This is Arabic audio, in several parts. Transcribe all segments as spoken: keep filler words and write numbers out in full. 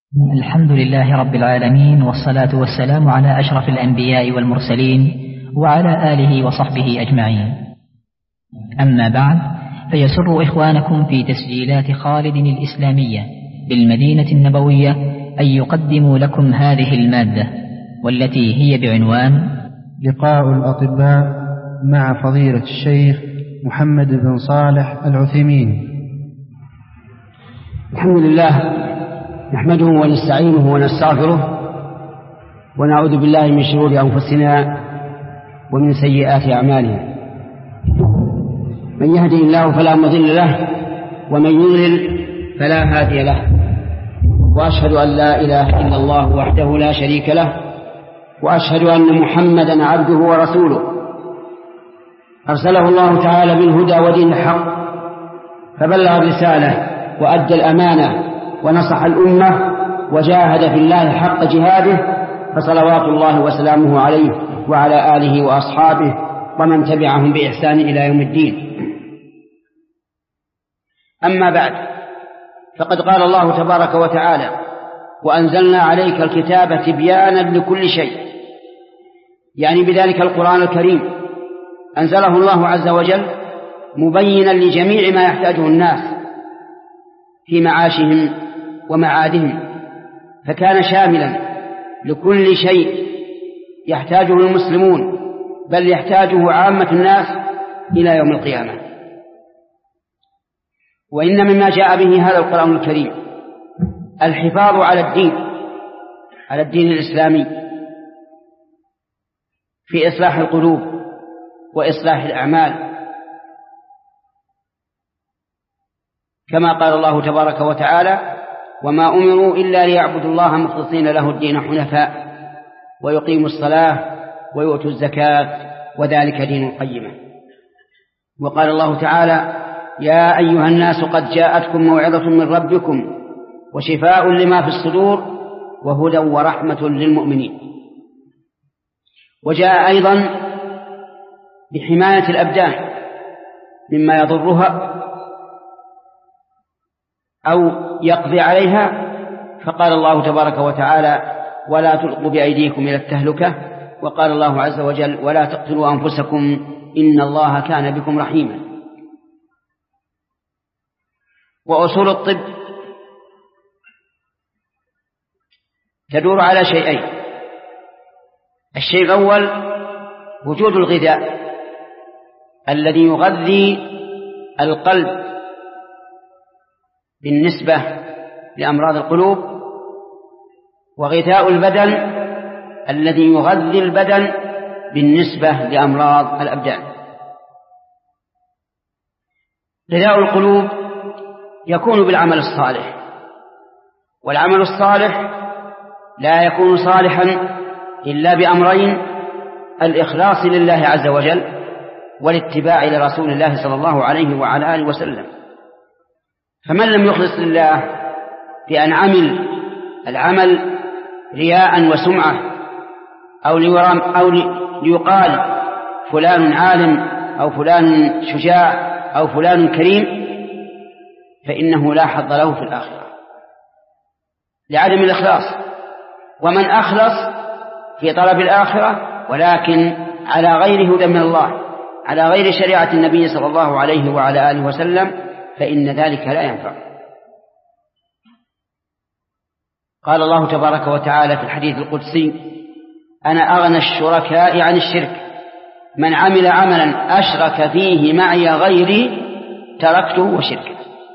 الحمد لله رب العالمين، والصلاة والسلام على أشرف الأنبياء والمرسلين وعلى آله وصحبه أجمعين. أما بعد، فيسر إخوانكم في تسجيلات خالد الإسلامية بالمدينة النبوية أن يقدموا لكم هذه المادة، والتي هي بعنوان لقاء الأطباء مع فضيلة الشيخ محمد بن صالح العثيمين. الحمد لله، نحمده ونستعينه ونستغفره ونعوذ بالله من شرور أنفسنا ومن سيئات أعمالنا. من يهدي الله فلا مضل له، ومن يضلل فلا هادي له، وأشهد أن لا إله إلا الله وحده لا شريك له، وأشهد أن محمدا عبده ورسوله أرسله الله تعالى بالهدى ودين الحق، فبلغ الرسالة وأدى الأمانة ونصح الأمة وجاهد في الله حق جهاده، فصلوات الله وسلامه عليه وعلى آله وأصحابه ومن تبعهم بإحسان إلى يوم الدين. أما بعد، فقد قال الله تبارك وتعالى: وأنزلنا عليك الكتاب تبيانا لكل شيء، يعني بذلك القرآن الكريم أنزله الله عز وجل مبينا لجميع ما يحتاجه الناس في معاشهم ومعادهم، فكان شاملا لكل شيء يحتاجه المسلمون، بل يحتاجه عامة الناس إلى يوم القيامة. وإن مما جاء به هذا القرآن الكريم الحفاظ على الدين على الدين الإسلامي في إصلاح القلوب وإصلاح الأعمال، كما قال الله تبارك وتعالى: وما أمروا إلا ليعبدوا الله مخلصين له الدين حنفاء ويقيموا الصلاة ويؤتوا الزكاة وذلك دين القيمة. وقال الله تعالى: يا أيها الناس قد جاءتكم موعظة من ربكم وشفاء لما في الصدور وهدى ورحمة للمؤمنين. وجاء أيضا بحماية الأبدان مما يضرها أو يقضي عليها، فقال الله تبارك وتعالى: ولا تلقوا بأيديكم إلى التهلكة. وقال الله عز وجل: ولا تقتلوا أنفسكم إن الله كان بكم رحيما. وأصول الطب تدور على شيئين: الشيء الأول وجود الغذاء الذي يغذي القلب بالنسبة لأمراض القلوب، وغذاء البدن الذي يغذي البدن بالنسبة لأمراض الأبدان. غذاء القلوب يكون بالعمل الصالح، والعمل الصالح لا يكون صالحا إلا بأمرين: الإخلاص لله عز وجل، والاتباع لرسول الله صلى الله عليه وعلى آله وسلم. فمن لم يخلص لله بأن عمل العمل رياء وسمعة أو ليرام أو ليقال فلان عالم أو فلان شجاع أو فلان كريم، فإنه لا حظ له في الآخرة لعدم الإخلاص. ومن أخلص في طلب الآخرة ولكن على غير هدى من الله، على غير شريعة النبي صلى الله عليه وعلى آله وسلم، فإن ذلك لا ينفع. قال الله تبارك وتعالى في الحديث القدسي: أنا أغنى الشركاء عن الشرك، من عمل عملا أشرك فيه معي غيري تركته وشركه.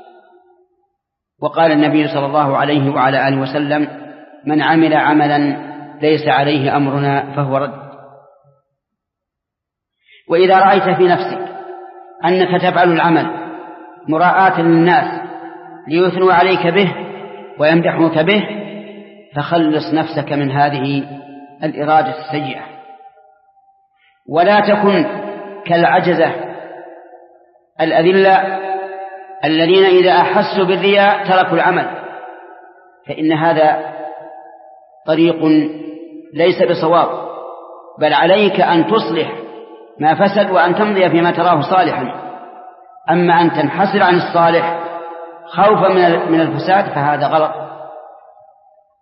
وقال النبي صلى الله عليه وعلى آله وسلم: من عمل عملا ليس عليه أمرنا فهو رد. وإذا رأيت في نفسك أنك تفعل العمل مراءة للناس ليثنوا عليك به ويمدحوك به، فخلص نفسك من هذه الإرادة السيئة، ولا تكن كالعجزة الأذلة الذين إذا أحسوا بالرياء تركوا العمل، فإن هذا طريق ليس بصواب، بل عليك أن تصلح ما فسد وأن تمضي فيما تراه صالحا. أما أن تنحسر عن الصالح خوفا من الفساد فهذا غلط.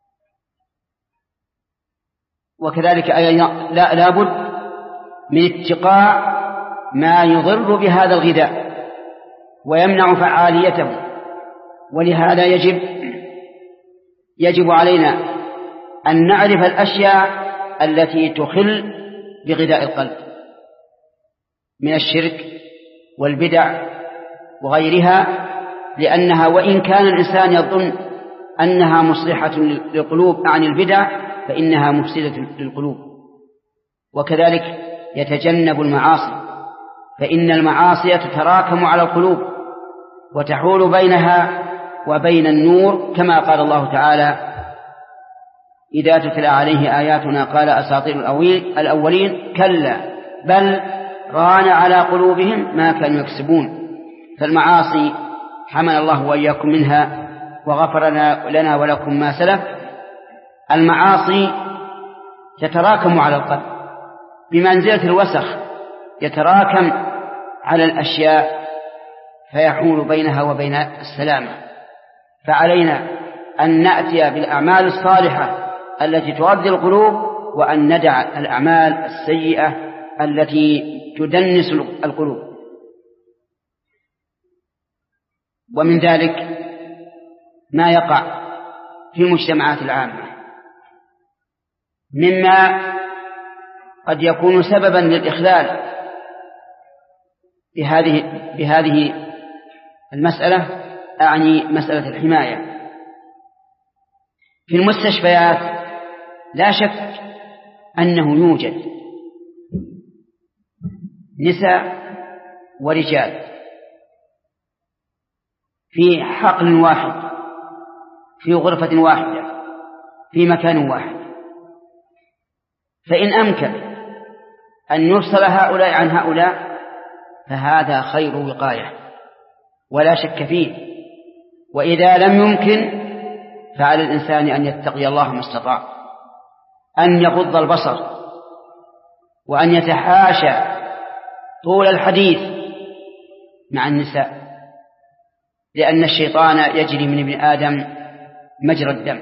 وكذلك لا لابد من اتقاء ما يضر بهذا الغذاء ويمنع فعاليته. ولهذا يجب يجب علينا أن نعرف الأشياء التي تخل بغذاء القلب من الشرك والبدع وغيرها، لأنها وإن كان الإنسان يظن أنها مصلحة للقلوب عن البدع فإنها مفسدة للقلوب. وكذلك يتجنب المعاصي، فإن المعاصي تتراكم على القلوب وتحول بينها وبين النور، كما قال الله تعالى: إذا تتلى عليه آياتنا قال أساطير الأولين كلا بل ران على قلوبهم ما كانوا يكسبون. فالمعاصي حمل الله وإياكم منها وغفر لنا ولكم ما سلف. المعاصي تتراكم على القلب بمنزلة الوسخ، يتراكم على الأشياء فيحول بينها وبين السلامة. فعلينا أن نأتي بالأعمال الصالحة التي تغذي القلوب، وأن ندع الأعمال السيئة التي تدنس القلوب. ومن ذلك ما يقع في المجتمعات العامة مما قد يكون سببا للإخلال بهذه بهذه المسألة، أعني مسألة الحماية. في المستشفيات لا شك أنه يوجد نساء ورجال في حقل واحد، في غرفة واحدة، في مكان واحد، فإن أمكن أن يفصل هؤلاء عن هؤلاء فهذا خير وقاية ولا شك فيه. وإذا لم يمكن فعلى الإنسان أن يتقي الله ما استطاع، أن يغض البصر، وأن يتحاشى طول الحديث مع النساء، لأن الشيطان يجري من ابن آدم مجرى الدم.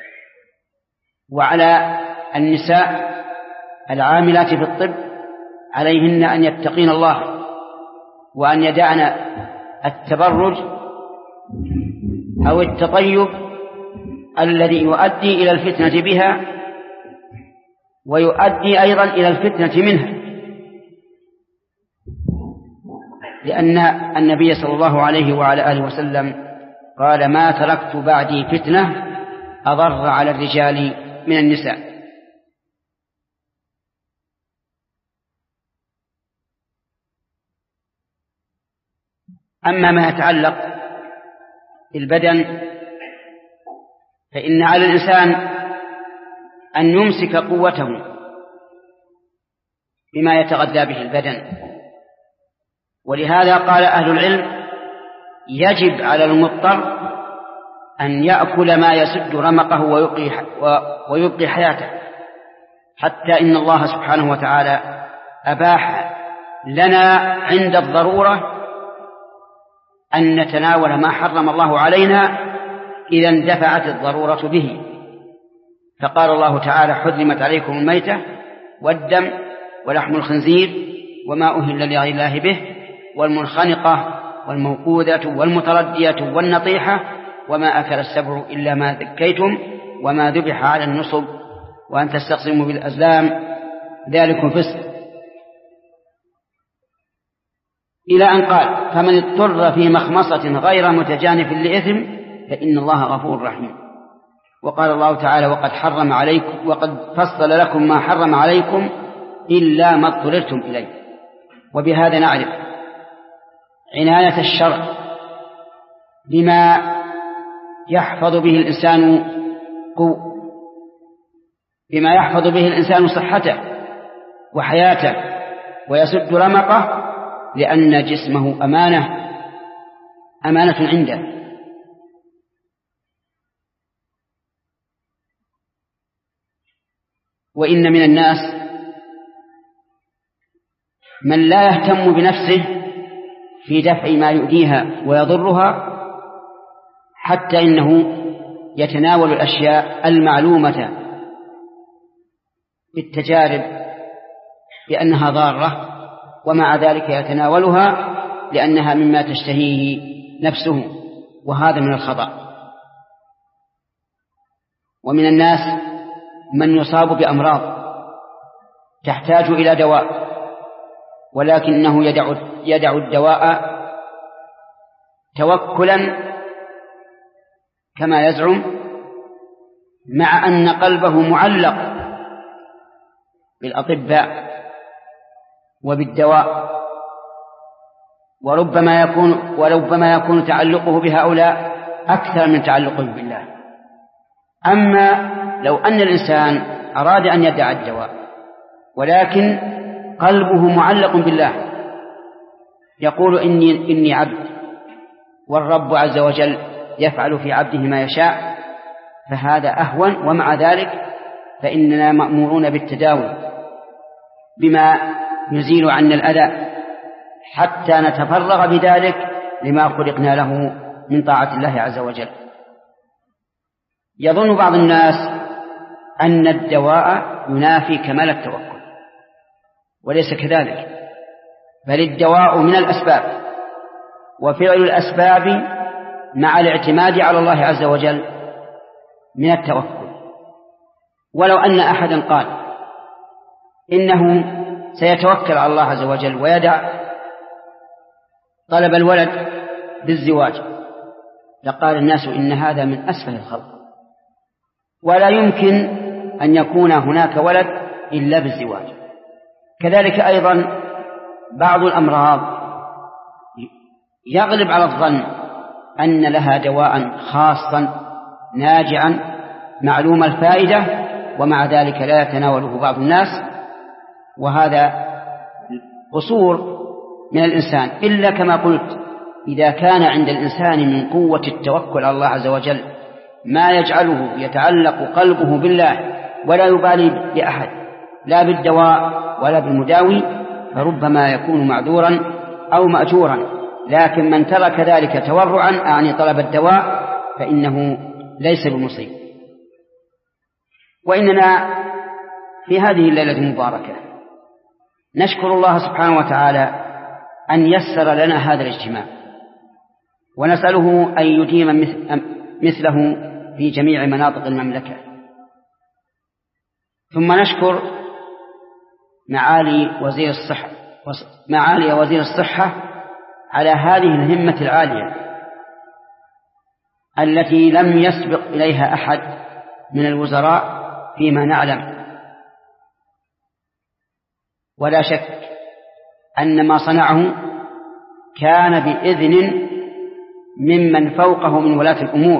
وعلى النساء العاملات في الطب عليهن أن يتقين الله، وأن يدعن التبرج أو التطيب الذي يؤدي إلى الفتنة بها ويؤدي أيضا إلى الفتنة منها، لأن النبي صلى الله عليه وعلى آله وسلم قال: ما تركت بعدي فتنة أضر على الرجال من النساء. أما ما يتعلق بالبدن فإن على الإنسان أن يمسك قوته بما يتغذى به البدن. ولهذا قال أهل العلم: يجب على المضطر أن يأكل ما يسد رمقه ويبقي حياته، حتى إن الله سبحانه وتعالى أباح لنا عند الضرورة أن نتناول ما حرم الله علينا إذا اندفعت الضرورة به. فقال الله تعالى: حرمت عليكم الميتة والدم ولحم الخنزير وما أهل لغير الله به والمنخنقة والموقوذة والمتردية والنطيحة وما أكل السبع إلا ما ذكيتم وما ذبح على النصب وأن تستقسموا بالأزلام ذلكم فسق، إلى أن قال: فمن اضطر في مخمصة غير متجانف لإثم فإن الله غفور رحيم. وقال الله تعالى: وقد حرم عليكم وقد فصل لكم ما حرم عليكم إلا ما اضطررتم إليه. وبهذا نعرف عناية الشرع بما يحفظ به الإنسان قو بما يحفظ به الإنسان صحته وحياته ويسد رمقه، لأن جسمه أمانة أمانة عنده. وإن من الناس من لا يهتم بنفسه في دفع ما يؤذيها ويضرها، حتى إنه يتناول الأشياء المعلومة بالتجارب بأنها ضارة، ومع ذلك يتناولها لأنها مما تشتهيه نفسه، وهذا من الخطأ. ومن الناس من يصاب بأمراض تحتاج إلى دواء، ولكنه يدع, يدع الدواء توكلا كما يزعم، مع أن قلبه معلق بالأطباء وبالدواء، وربما يكون وربما يكون تعلقه بهؤلاء أكثر من تعلقه بالله. أما لو أن الإنسان أراد أن يدع الدواء ولكن قلبه معلق بالله، يقول إني, إني عبد والرب عز وجل يفعل في عبده ما يشاء، فهذا أهون. ومع ذلك فإننا مأمورون بالتداوي بما يزيل عنا الأذى حتى نتفرغ بذلك لما خلقنا له من طاعة الله عز وجل. يظن بعض الناس أن الدواء ينافي كمال التوكل، وليس كذلك، بل الدواء من الأسباب، وفعل الأسباب مع الاعتماد على الله عز وجل من التوكل. ولو أن أحدا قال إنه سيتوكل على الله عز وجل ويدع طلب الولد بالزواج، لقال الناس إن هذا من أسفل الخلق، ولا يمكن أن يكون هناك ولد إلا بالزواج. كذلك أيضا بعض الأمراض يغلب على الظن أن لها دواء خاصا ناجعا معلوم الفائدة، ومع ذلك لا يتناوله بعض الناس، وهذا قصور من الإنسان. إلا كما قلت، إذا كان عند الإنسان من قوة التوكل على الله عز وجل ما يجعله يتعلق قلبه بالله ولا يبالي بأحد لا بالدواء ولا بالمداوي، فربما يكون معذورا أو مأجورا. لكن من ترك ذلك تورعا أعني طلب الدواء فإنه ليس بمصيب. وإننا في هذه الليلة المباركة نشكر الله سبحانه وتعالى أن يسر لنا هذا الاجتماع، ونسأله أن يديم مثله في جميع مناطق المملكة. ثم نشكر معالي وزير الصحة معالي وزير الصحة على هذه الهمة العالية التي لم يسبق إليها أحد من الوزراء فيما نعلم. ولا شك أن ما صنعه كان بإذن ممن فوقه من ولاة الأمور،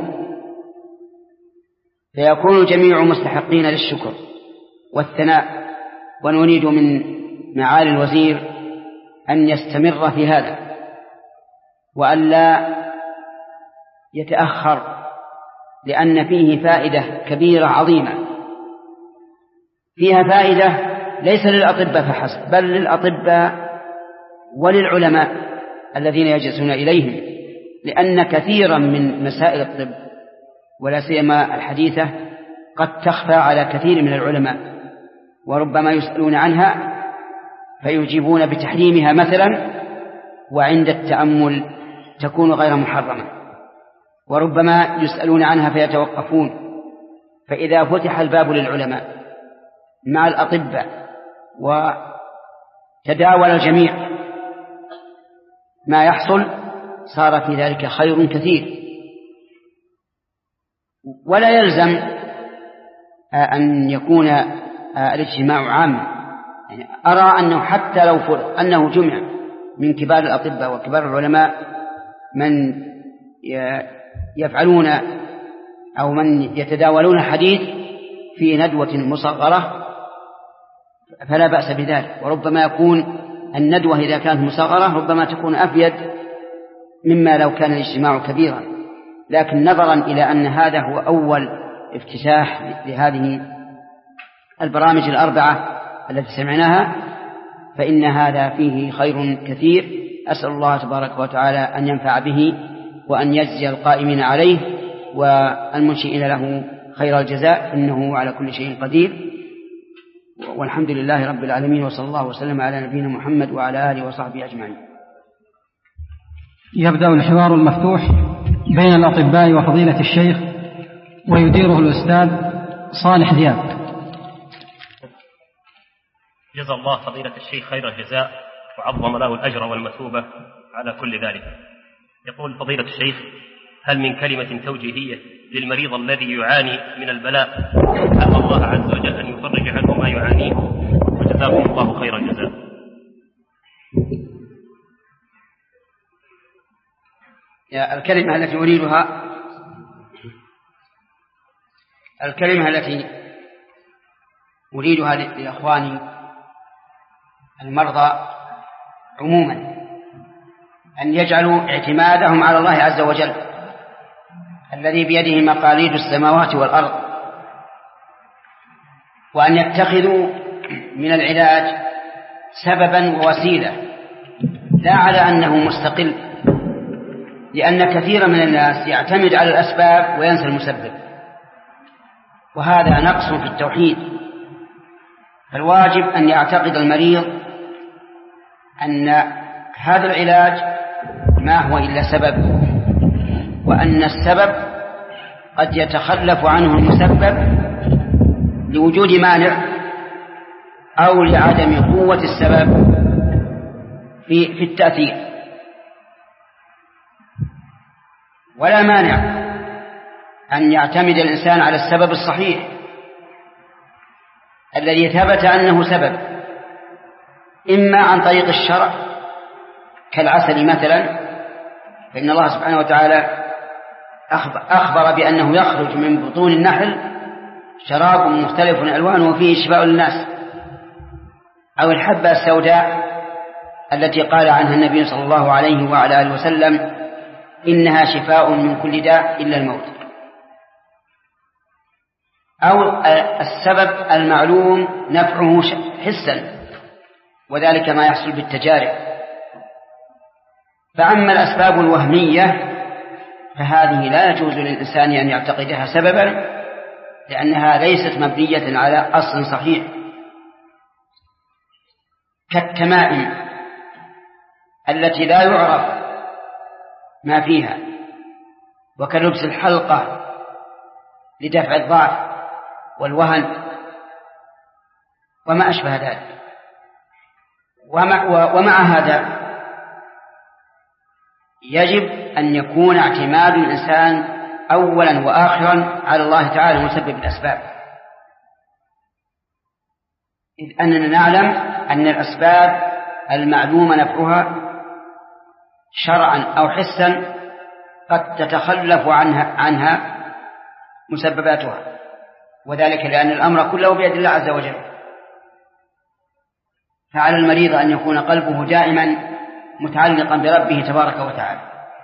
فيكون الجميع مستحقين للشكر والثناء. ونريد من معالي الوزير أن يستمر في هذا، وأن لا يتأخر، لأن فيه فائدة كبيرة عظيمة. فيها فائدة ليس للأطباء فحسب، بل للأطباء وللعلماء الذين يجلسون إليهم، لأن كثيرا من مسائل الطب ولا سيما الحديثة قد تخفى على كثير من العلماء، وربما يسألون عنها فيجيبون بتحريمها مثلا، وعند التأمل تكون غير محرمة، وربما يسألون عنها فيتوقفون. فإذا فتح الباب للعلماء مع الأطباء وتداول الجميع ما يحصل، صار في ذلك خير كثير. ولا يلزم أن يكون الاجتماع عاما، يعني أرى أنه حتى لو فرض أنه جمع من كبار الأطباء وكبار العلماء من يفعلون أو من يتداولون حديث في ندوة مصغرة فلا بأس بذلك. وربما يكون الندوة إذا كانت مصغرة ربما تكون أفيد مما لو كان الاجتماع كبيرا، لكن نظرا إلى أن هذا هو أول افتتاح لهذه البرامج الأربعة التي سمعناها، فإن هذا فيه خير كثير. أسأل الله تبارك وتعالى أن ينفع به وأن يجزي القائمين عليه والمنشئين له خير الجزاء، إنه على كل شيء قدير. والحمد لله رب العالمين، وصلى الله وسلم على نبينا محمد وعلى آله وصحبه أجمعين. يبدأ الحوار المفتوح بين الأطباء وفضيلة الشيخ، ويديره الأستاذ صالح زياد. جزا الله فضيلة الشيخ خير الجزاء وعظم له الأجر والمثوبة على كل ذلك. يقول فضيلة الشيخ: هل من كلمة توجيهية للمريض الذي يعاني من البلاء أسأل الله عز وجل أن يفرج عنه ما يعانيه، وجزاكم الله خير الجزاء. الكلمة التي أريدها الكلمة التي أريدها لإخواني المرضى عموما أن يجعلوا اعتمادهم على الله عز وجل الذي بيده مقاليد السماوات والأرض، وأن يتخذوا من العلاج سببا ووسيلة لا على أنه مستقل، لأن كثيرا من الناس يعتمد على الأسباب وينسى المسبب، وهذا نقص في التوحيد. فالواجب أن يعتقد المريض أن هذا العلاج ما هو إلا سبب، وأن السبب قد يتخلف عنه المسبب لوجود مانع أو لعدم قوة السبب في, في التأثير. ولا مانع أن يعتمد الإنسان على السبب الصحيح الذي ثبت أنه سبب، إما عن طريق الشرع كالعسل مثلا، فإن الله سبحانه وتعالى أخبر بأنه يخرج من بطون النحل شراب مختلف ألوانه وفيه شفاء للناس، أو الحبة السوداء التي قال عنها النبي صلى الله عليه وعلى آله وسلم إنها شفاء من كل داء إلا الموت، أو السبب المعلوم نفعه حسا، وذلك ما يحصل بالتجارب. فأما الأسباب الوهمية فهذه لا يجوز للإنسان أن يعتقدها سببا، لأنها ليست مبنية على أصل صحيح، كالتمائم التي لا يعرف ما فيها، وكلبس الحلقة لدفع الضعف والوهن وما أشبه ذلك. ومع, ومع هذا يجب أن يكون اعتماد الإنسان أولا وآخرا على الله تعالى مسبب الأسباب، إذ أننا نعلم أن الأسباب المعلومة نفعها شرعا أو حسا قد تتخلف عنها, عنها مسبباتها، وذلك لأن الأمر كله بيد الله عز وجل. فعلى المريض أن يكون قلبه دائما متعلقا بربه تبارك وتعالى.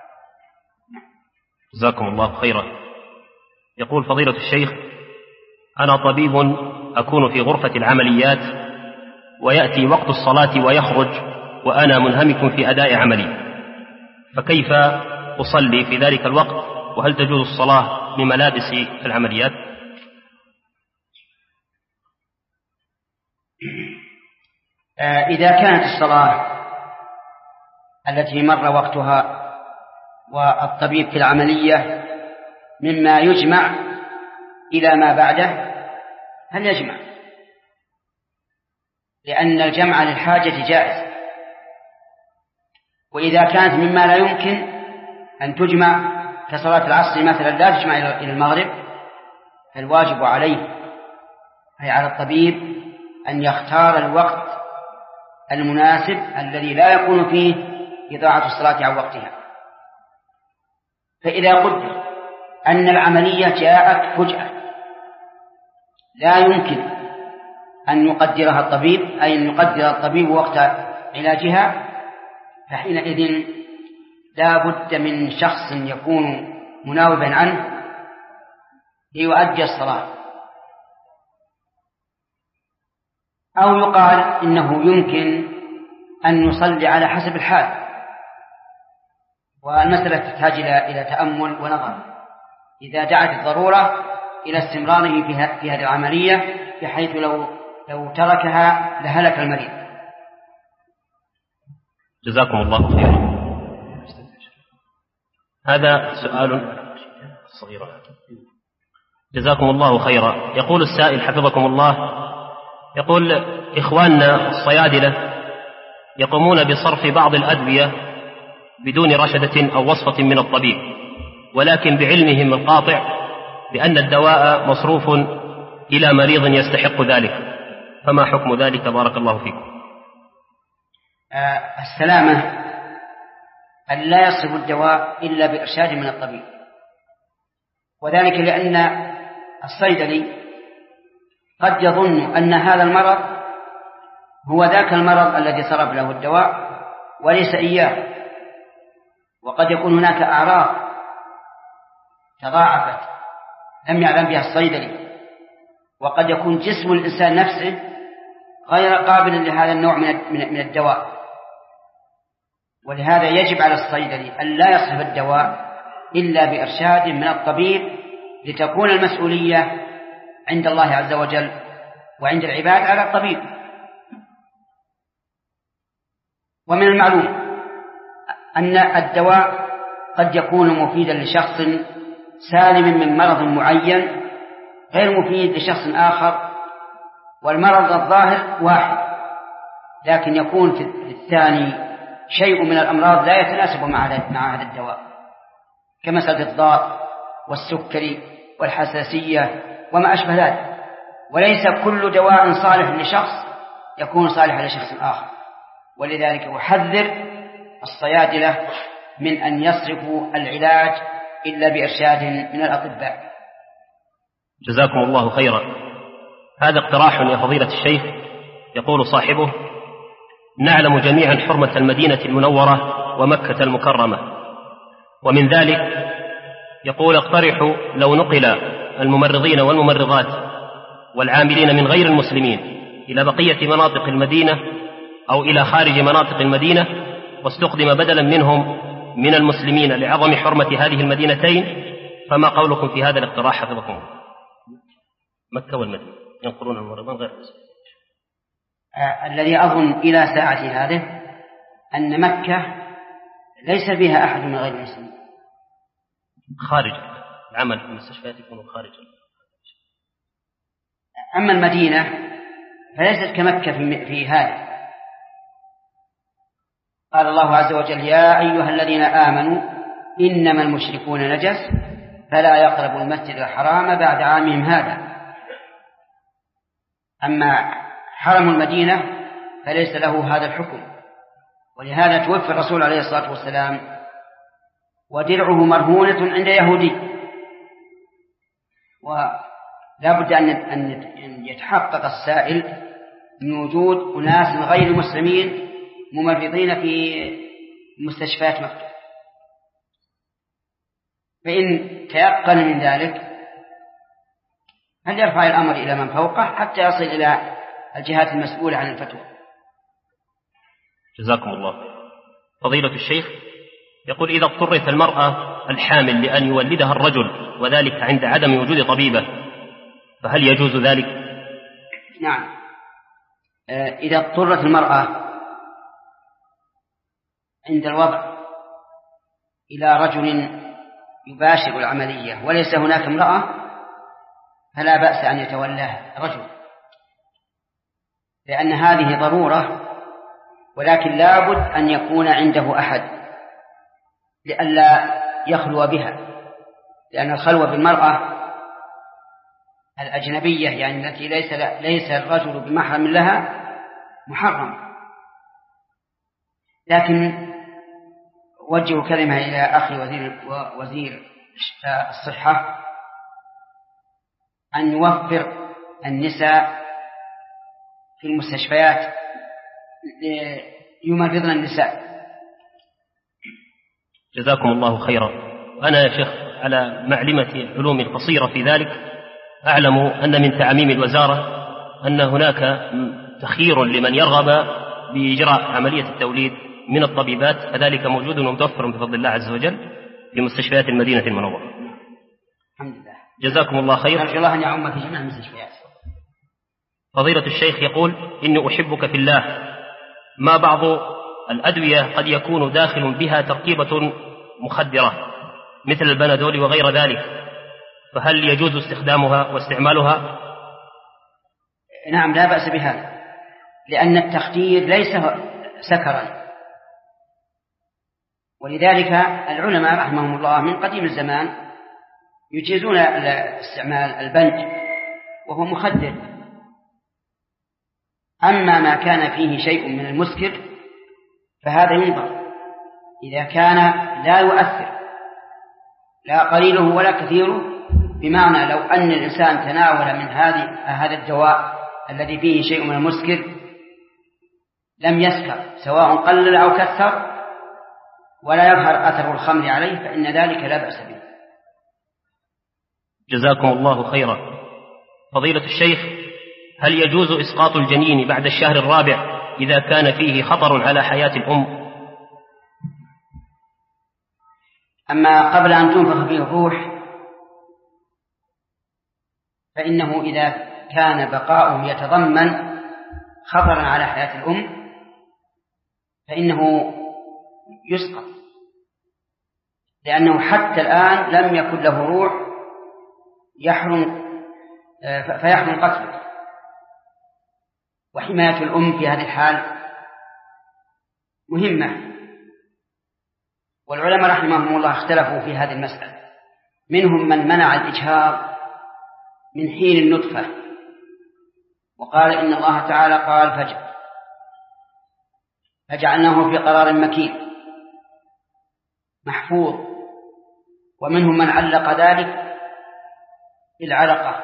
جزاكم الله خيرا. يقول فضيلة الشيخ: أنا طبيب أكون في غرفة العمليات ويأتي وقت الصلاة ويخرج وأنا منهمك في أداء عملي، فكيف أصلي في ذلك الوقت؟ وهل تجوز الصلاة بملابس العمليات؟ إذا كانت الصلاة التي مر وقتها والطبيب في العملية مما يجمع إلى ما بعده هل يجمع؟ لأن الجمع للحاجة جائز. وإذا كانت مما لا يمكن أن تجمع كصلاة العصر مثلا لا تجمع إلى المغرب، فالواجب عليه أي على الطبيب أن يختار الوقت المناسب الذي لا يكون فيه إضاعة الصلاة عن وقتها. فإذا قدر أن العملية جاءت فجأة لا يمكن أن يقدرها الطبيب، أي أن يقدر الطبيب وقت علاجها، فحينئذ لا بد من شخص يكون مناوبا عنه ليؤدي الصلاة، أو يقال إنه يمكن أن يصلي على حسب الحال. والمسألة تحتاج إلى تأمل ونظر. إذا دعت الضرورة إلى استمراره في هذه العملية، بحيث لو لو تركها لهلك المريض. جزاكم الله خيرا. هذا سؤال صغير. جزاكم الله خيرا. يقول السائل حفظكم الله، يقول إخواننا الصيادلة يقومون بصرف بعض الأدوية بدون رشدة أو وصفة من الطبيب، ولكن بعلمهم القاطع بأن الدواء مصروف إلى مريض يستحق ذلك، فما حكم ذلك بارك الله فيكم؟ آه السلامة أن لا يصرف الدواء إلا بإرشاد من الطبيب، وذلك لأن الصيدلي قد يظن أن هذا المرض هو ذاك المرض الذي صرف له الدواء وليس إياه، وقد يكون هناك أعراض تضاعفت لم يعلم بها الصيدلي، وقد يكون جسم الإنسان نفسه غير قابل لهذا النوع من الدواء، ولهذا يجب على الصيدلي أن لا يصرف الدواء إلا بإرشاد من الطبيب، لتكون المسؤولية عند الله عز وجل وعند العباد على الطبيب. ومن المعلوم أن الدواء قد يكون مفيدا لشخص سالم من مرض معين غير مفيد لشخص آخر، والمرض الظاهر واحد، لكن يكون في الثاني شيء من الأمراض لا يتناسب مع هذا الدواء، كمسألة الضغط والسكري والحساسية وما أشبه ذلك، وليس كل دواء صالح لشخص يكون صالحا لشخص آخر. ولذلك أحذر الصيادلة من أن يصرفوا العلاج إلا بإرشاد من الأطباء. جزاكم الله خيرا. هذا اقتراح يا فضيلة الشيخ. يقول صاحبه: نعلم جميعا حرمة المدينة المنورة ومكة المكرمة، ومن ذلك يقول اقترح لو نقل الممرضين والممرضات والعاملين من غير المسلمين إلى بقية مناطق المدينة أو إلى خارج مناطق المدينة، واستخدم بدلا منهم من المسلمين لعظم حرمة هذه المدينتين، فما قولكم في هذا الاقتراح حفظكم؟ مكة والمدينة ينقلون الممرضين غير المسلمين. آه الذي أظن إلى ساعة هذه أن مكة ليس بها أحد من غير المسلمين. خارج العمل في المستشفيات يكون خارج. أما المدينة فليست كمكة في, في هذا. قال الله عز وجل: يا أيها الذين آمنوا إنما المشركون نجس فلا يقربوا المسجد الحرام بعد عامهم هذا. أما حرم المدينة فليس له هذا الحكم، ولهذا توفي الرسول عليه الصلاة والسلام ودرعه مرهونة عند يهودي، ولا بد أن يتحقق السائل من وجود أناس غير مسلمين ممرضين في مستشفيات مكة، فإن تيقن من ذلك هل يرفع الأمر إلى من فوقه حتى يصل إلى الجهات المسؤولة عن الفتوى. جزاكم الله. فضيلة الشيخ يقول: إذا اضطرت المرأة الحامل لأن يولدها الرجل وذلك عند عدم وجود طبيبة، فهل يجوز ذلك؟ نعم، إذا اضطرت المرأة عند الوضع إلى رجل يباشر العملية وليس هناك امرأة فلا بأس أن يتولاه رجل، لأن هذه ضرورة، ولكن لا بد أن يكون عنده أحد لئلا يخلو بها، لأن الخلوة بالمرأة الأجنبية يعني التي ليس ليس الرجل بمحرم لها محرم. لكن وجه كلمة إلى أخي وزير, وزير الصحة أن يوفر النساء في المستشفيات يمرضن النساء. جزاكم الله خيرا. أنا يا شيخ على معلمة علوم قصيرة في ذلك أعلم أن من تعميم الوزارة أن هناك تخيير لمن يرغب بإجراء عملية التوليد من الطبيبات، فذلك موجود ومتوفر بفضل الله عز وجل في مستشفيات المدينة المنورة. الحمد لله. جزاكم الله خير. أرجو الله أن يعم في جميع المستشفيات. فضيلة الشيخ يقول: إني أحبك في الله. ما بعض الأدوية قد يكون داخل بها تركيبة مخدرة مثل البنادول وغير ذلك، فهل يجوز استخدامها واستعمالها؟ نعم، لا بأس بهذا، لأن التخدير ليس سكرا، ولذلك العلماء رحمهم الله من قديم الزمان يجيزون استعمال البنج وهو مخدر. أما ما كان فيه شيء من المسكر فهذا ينظر، إذا كان لا يؤثر لا قليله ولا كثيره، بمعنى لو أن الإنسان تناول من هذه هذا الدواء الذي فيه شيء من المسكر لم يسكر سواء قلل أو كثر ولا يظهر أثر الخمر عليه، فإن ذلك لا بأس به. جزاكم الله خيرا. فضيلة الشيخ، هل يجوز إسقاط الجنين بعد الشهر الرابع إذا كان فيه خطر على حياة الأم؟ أما قبل أن تنفخ فيه الروح فإنه إذا كان بقاؤه يتضمن خطرا على حياة الأم فإنه يسقط، لأنه حتى الآن لم يكن له روح يحرم فيحرم قتله. وحماية الأم في هذه الحال مهمة، والعلماء رحمهم الله اختلفوا في هذه المسألة. منهم من منع الإجهاض من حين النطفة وقال إن الله تعالى قال فجأة فجعلناه في قرار مكين محفوظ، ومنهم من علق ذلك بالعلقة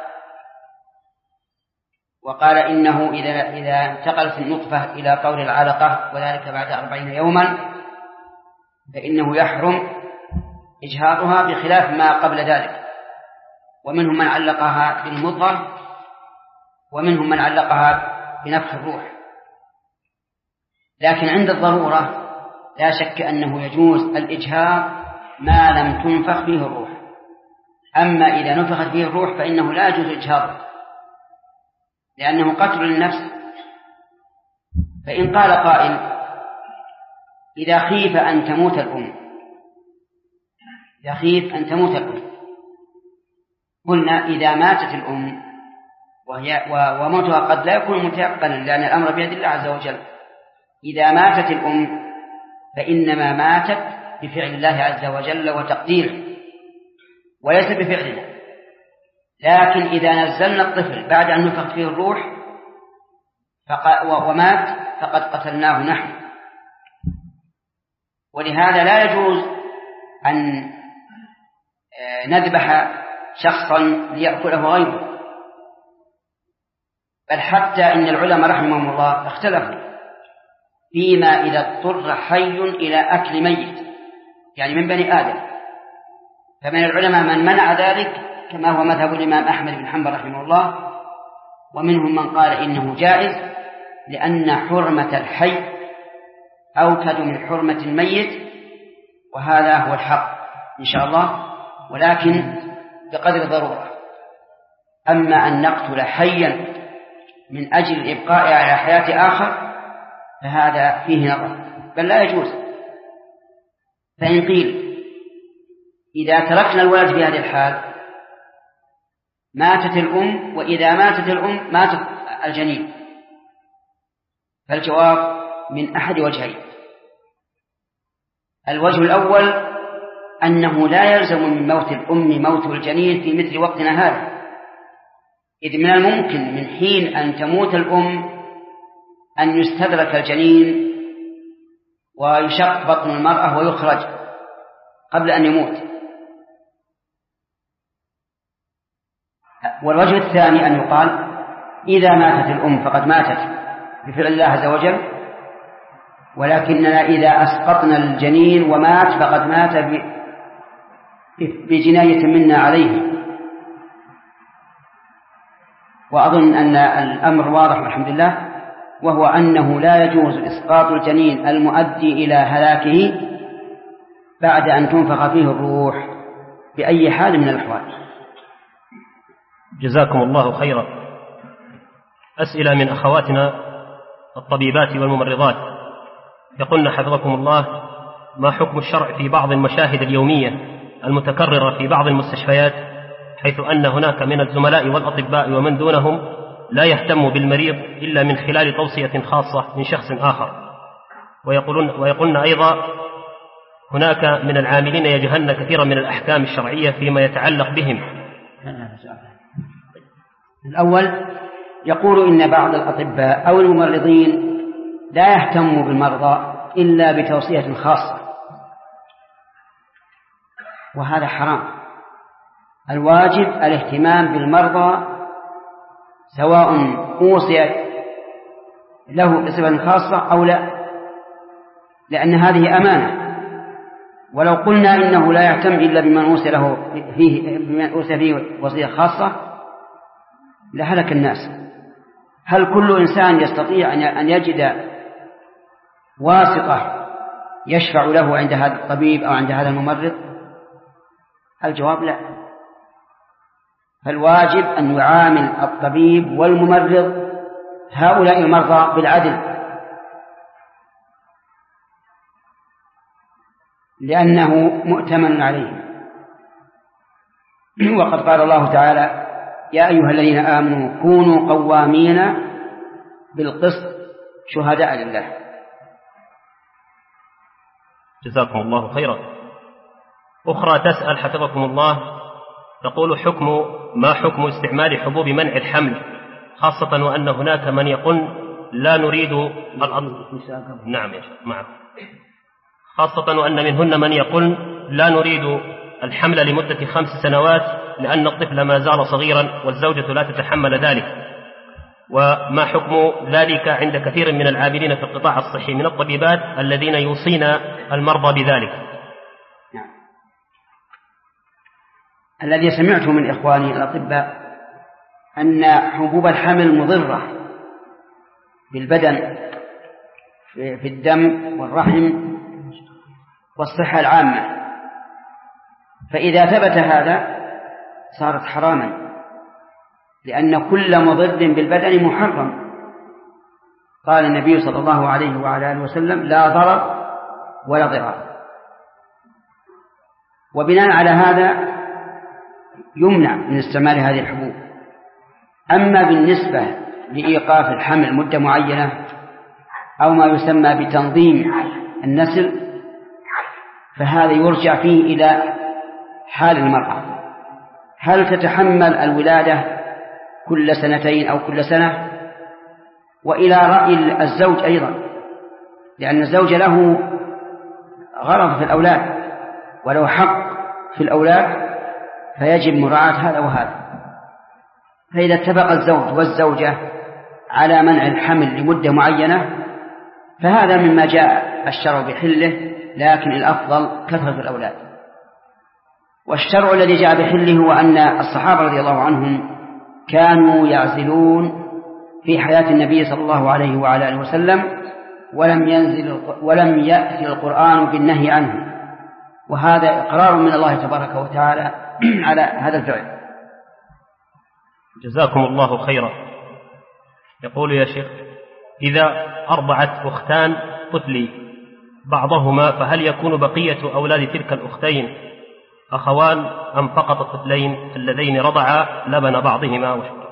وقال إنه إذا إذا انتقلت النطفة إلى قول العلقة وذلك بعد أربعين يوما فإنه يحرم إجهاضها بخلاف ما قبل ذلك. ومنهم من علقها بالمضغة ومنهم من علقها بنفخ الروح. لكن عند الضرورة لا شك أنه يجوز الإجهاض ما لم تنفخ فيه الروح. أما إذا نفخت فيه الروح فإنه لا يجوز إجهاضه لأنه قتل للنفس. فإن قال قائل: إذا خيف أن تموت الأم إذا خيف أن تموت الأم قلنا إذا ماتت الأم وهي وموتها قد لا يكون متيقنا لأن الأمر بيد الله عز وجل، إذا ماتت الأم فإنما ماتت بفعل الله عز وجل وتقديره وليس بفعلنا. لكن إذا نزلنا الطفل بعد أن نفخ فيه الروح ومات فقد قتلناه نحن. ولهذا لا يجوز أن نذبح شخصا ليأكله غيره، بل حتى إن العلماء رحمهم الله اختلفوا فيما إذا اضطر حي إلى أكل ميت يعني من بني آدم. فمن العلماء من منع ذلك كما هو مذهب الإمام أحمد بن حنبل رحمه الله، ومنهم من قال إنه جائز لأن حرمة الحي أوكد من حرمة الميت، وهذا هو الحق إن شاء الله، ولكن بقدر ضرورة. أما أن نقتل حيا من أجل الإبقاء على حياة آخر فهذا فيه نظر، بل لا يجوز. فإن قيل إذا تركنا الولد في هذه الحال ماتت الأم، وإذا ماتت الأم ماتت الجنين، فالجواب من أحد وجهين. الوجه الأول أنه لا يلزم من موت الأم موت الجنين في مثل وقتنا هذا، إذ من الممكن من حين أن تموت الأم أن يستدرك الجنين ويشق بطن المرأة ويخرج قبل أن يموت. والوجه الثاني أن يقال إذا ماتت الأم فقد ماتت بفعل الله عز وجل، ولكننا إذا أسقطنا الجنين ومات فقد مات بجناية منا عليه. وأظن أن الأمر واضح والحمد لله، وهو أنه لا يجوز إسقاط الجنين المؤدي إلى هلاكه بعد أن تنفخ فيه الروح بأي حال من الأحوال. جزاكم الله خيرا. أسئلة من أخواتنا الطبيبات والممرضات، يقولن حفظكم الله: ما حكم الشرع في بعض المشاهد اليومية المتكررة في بعض المستشفيات، حيث أن هناك من الزملاء والأطباء ومن دونهم لا يهتم بالمريض إلا من خلال توصية خاصة من شخص آخر، ويقولون, ويقولون أيضا هناك من العاملين يجهلن كثيرا من الأحكام الشرعية فيما يتعلق بهم. الأول يقول إن بعض الأطباء أو الممرضين لا يهتموا بالمرضى إلا بتوصية خاصة، وهذا حرام. الواجب الاهتمام بالمرضى سواء أوصي له بصفة خاصة أو لا، لأن هذه أمانة. ولو قلنا إنه لا يهتم إلا بمن أوصي له فيه بمن أوصي فيه وصية خاصة لهلك الناس. هل كل إنسان يستطيع أن يجد واسطة يشفع له عند هذا الطبيب أو عند هذا الممرض؟ الجواب لا. فالواجب أن يعامل الطبيب والممرض هؤلاء المرضى بالعدل، لأنه مؤتمن عليهم. وقد قال الله تعالى: يا أيها الذين آمنوا كونوا قوامين بالقسط شهداء لله. جزاكم الله خيرا. أخرى تسأل حفظكم الله، تقول: حكم ما حكم استعمال حبوب منع الحمل، خاصة وأن هناك من يقول لا نريد نعم يا شيخ معه خاصة وأن منهن من يقول لا نريد الحمل لمدة خمس سنوات لأن الطفل ما زال صغيرا والزوجة لا تتحمل ذلك، وما حكم ذلك عند كثير من العاملين في القطاع الصحي من الطبيبات الذين يوصين المرضى بذلك؟ نعم. الذي سمعته من إخواني الأطباء أن حبوب الحمل مضرة بالبدن في الدم والرحم والصحة العامة، فإذا ثبت هذا صارت حراما، لأن كل مضر بالبدن محرم. قال النبي صلى الله عليه وعلى آله وسلم: لا ضرر ولا ضرار. وبناء على هذا يمنع من استعمال هذه الحبوب. أما بالنسبة لإيقاف الحمل مدة معينة أو ما يسمى بتنظيم النسل فهذا يرجع فيه إلى حال المرأة، هل تتحمل الولادة كل سنتين أو كل سنة، وإلى رأي الزوج أيضا، لأن الزوج له غرض في الأولاد وله حق في الأولاد، فيجب مراعاة هذا وهذا. فإذا اتفق الزوج والزوجة على منع الحمل لمدة معينة فهذا مما جاء الشرع بحله، لكن الأفضل كثرة الأولاد. والشرع الذي جاء بحله هو أن الصحابة رضي الله عنهم كانوا يعزلون في حياة النبي صلى الله عليه وعلى آله وسلم، ولم ينزل ولم يأتي القرآن بالنهي عنه، وهذا إقرار من الله تبارك وتعالى على هذا الفعل. جزاكم الله خيرا. يقول: يا شيخ، إذا أرضعت أختان طفلي بعضهما فهل يكون بقية أولاد تلك الأختين أخوان أم فقط الطفلين اللذين رضعا لبن بعضهما؟ وشكرا.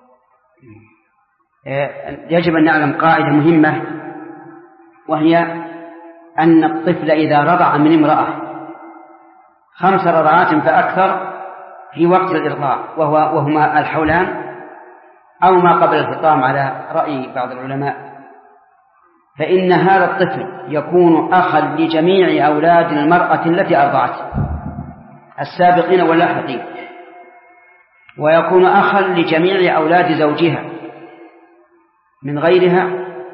يجب أن نعلم قاعدة مهمة، وهي أن الطفل إذا رضع من امرأة خمس رضعات فأكثر في وقت الإرضاع وهو وهما الحولان أو ما قبل الفطام على رأي بعض العلماء، فإن هذا الطفل يكون أخا لجميع أولاد المرأة التي أرضعته السابقين واللاحقين، ويكون أخا لجميع أولاد زوجها من غيرها،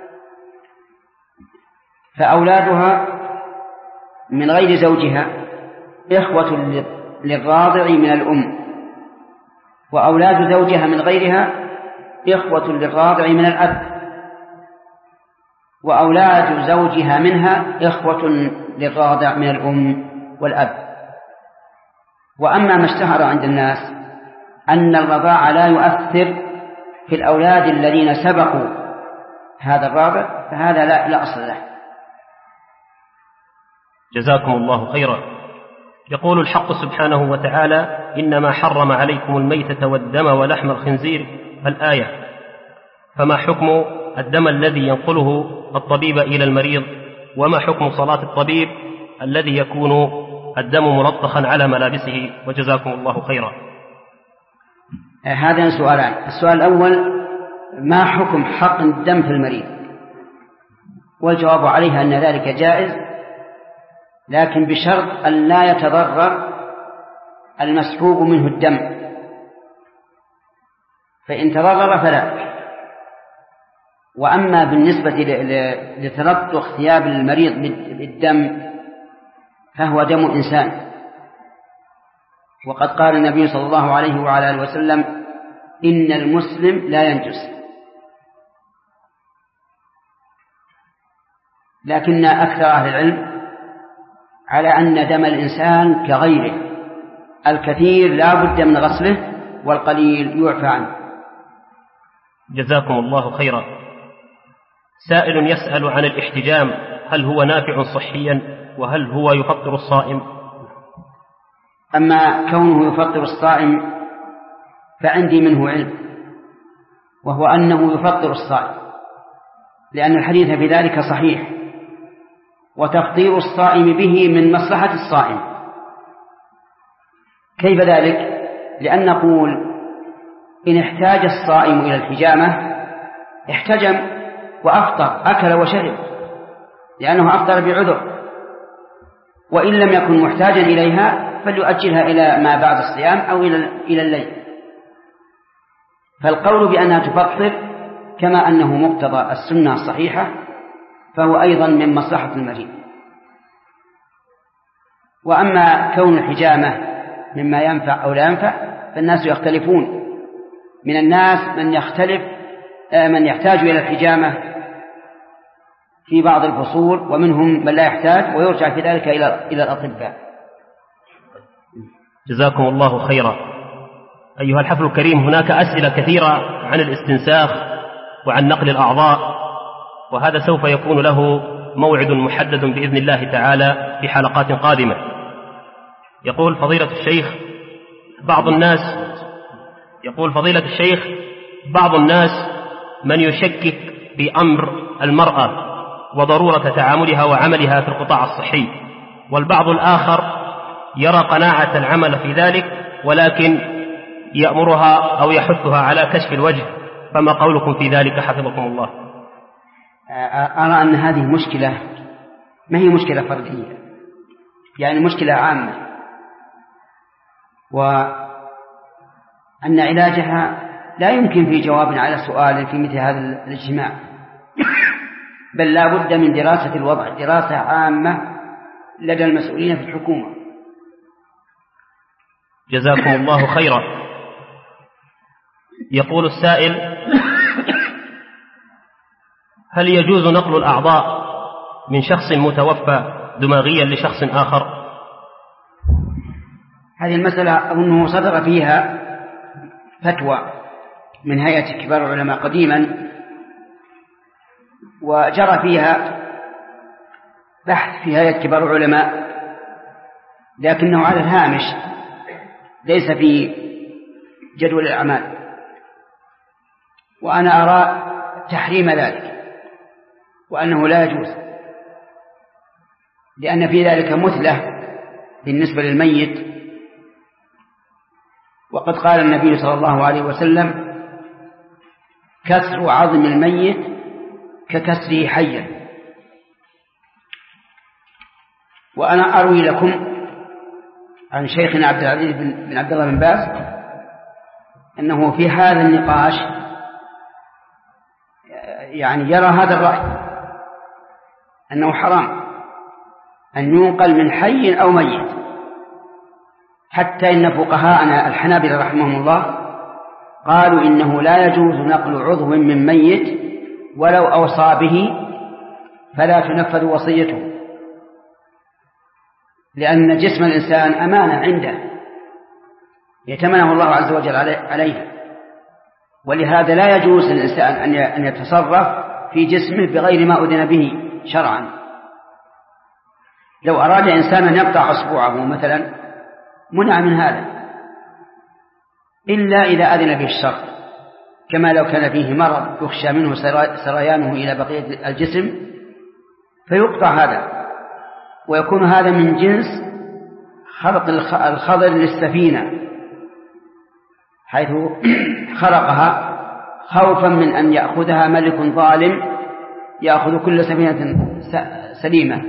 فأولادها من غير زوجها إخوة للراضع من الأم، وأولاد زوجها من غيرها إخوة للراضع من الأب، وأولاد زوجها منها إخوة للراضع من الأم والأب. وأما ما اشتهر عند الناس أن الرضاعة لا يؤثر في الأولاد الذين سبقوا هذا الرابع فهذا لا, لا أصل له. جزاكم الله خيرا. يقول الحق سبحانه وتعالى: إنما حرم عليكم الميتة والدم ولحم الخنزير الآية. فما حكم الدم الذي ينقله الطبيب إلى المريض؟ وما حكم صلاة الطبيب الذي يكون الدم ملطخا على ملابسه؟ وجزاكم الله خيرا. هذا سؤالان. السؤال الأول: ما حكم حقن الدم في المريض؟ والجواب عليها أن ذلك جائز، لكن بشرط أن لا يتضرر المسحوب منه الدم، فإن تضرر فلا. وأما بالنسبة لتلطخ ثياب المريض بالدم فهو دم إنسان، وقد قال النبي صلى الله عليه وعلى آله وسلم: إن المسلم لا ينجس. لكن أكثر أهل العلم على أن دم الإنسان كغيره، الكثير لا بد من غسله والقليل يعفى عنه. جزاكم الله خيرا. سائل يسأل عن الاحتجام، هل هو نافع صحيا وهل هو يفطر الصائم؟ أما كونه يفطر الصائم فعندي منه علم، وهو أنه يفطر الصائم، لأن الحديث في ذلك صحيح، وتفطير الصائم به من مصلحة الصائم. كيف ذلك؟ لأن نقول إن احتاج الصائم إلى الحجامة احتجم وأفطر، أكل وشرب، لأنه أفطر بعذر. وإن لم يكن محتاجا إليها فليؤجلها إلى ما بعد الصيام أو إلى الليل. فالقول بأنها تفطر كما أنه مقتضى السنة الصحيحة فهو أيضا من مصلحة المريض. وأما كون الحجامة مما ينفع أو لا ينفع فالناس يختلفون. من الناس من يختلف من يحتاج إلى الحجامة في بعض الفصول، ومنهم من لا يحتاج، ويرجع في ذلك إلى إلى الأطباء. جزاكم الله خيرا. أيها الحفل الكريم، هناك أسئلة كثيرة عن الاستنساخ وعن نقل الأعضاء، وهذا سوف يكون له موعد محدد بإذن الله تعالى في حلقات قادمة. يقول فضيلة الشيخ بعض الناس يقول فضيلة الشيخ بعض الناس من يشكك في أمر المرأة وضرورة تعاملها وعملها في القطاع الصحي، والبعض الآخر يرى قناعة العمل في ذلك، ولكن يأمرها أو يحثها على كشف الوجه، فما قولكم في ذلك حفظكم الله؟ أرى أن هذه مشكلة ما هي مشكلة فردية، يعني مشكلة عامة، وأن علاجها لا يمكن في جواب على سؤال في مثل هذا الاجتماع، بل لا بد من دراسة الوضع دراسة عامة لدى المسؤولين في الحكومة. جزاكم الله خيرا. يقول السائل: هل يجوز نقل الأعضاء من شخص متوفى دماغيا لشخص آخر؟ هذه المسألة أظنه صدر فيها فتوى من هيئة كبار العلماء قديما، وجرى فيها بحث في هيئة كبار العلماء، لكنه على الهامش ليس في جدول الأعمال، وأنا أرى تحريم ذلك وأنه لا يجوز، لأن في ذلك مثلة بالنسبة للميت. وقد قال النبي صلى الله عليه وسلم: كسر عظم الميت ككسره حيا. وأنا أروي لكم عن شيخنا عبد العزيز بن عبد الله بن باز أنه في هذا النقاش يعني يرى هذا الرأي، أنه حرام أن ينقل من حي أو ميت، حتى إن فقهاءنا الحنابلة رحمهم الله قالوا إنه لا يجوز نقل عضو من ميت ولو أوصى به فلا تنفذ وصيته، لأن جسم الإنسان أمانة عنده يتمنه الله عز وجل عليه، ولهذا لا يجوز للإنسان أن يتصرف في جسمه بغير ما أذن به شرعا. لو أراد إنسان أن يقطع أصبعه مثلا منع من هذا إلا إذا أذن به الشرع، كما لو كان فيه مرض يخشى منه سريانه إلى بقية الجسم فيقطع هذا، ويكون هذا من جنس خلق الخضر للسفينة، حيث خلقها خوفا من أن يأخذها ملك ظالم يأخذ كل سفينة سليمة.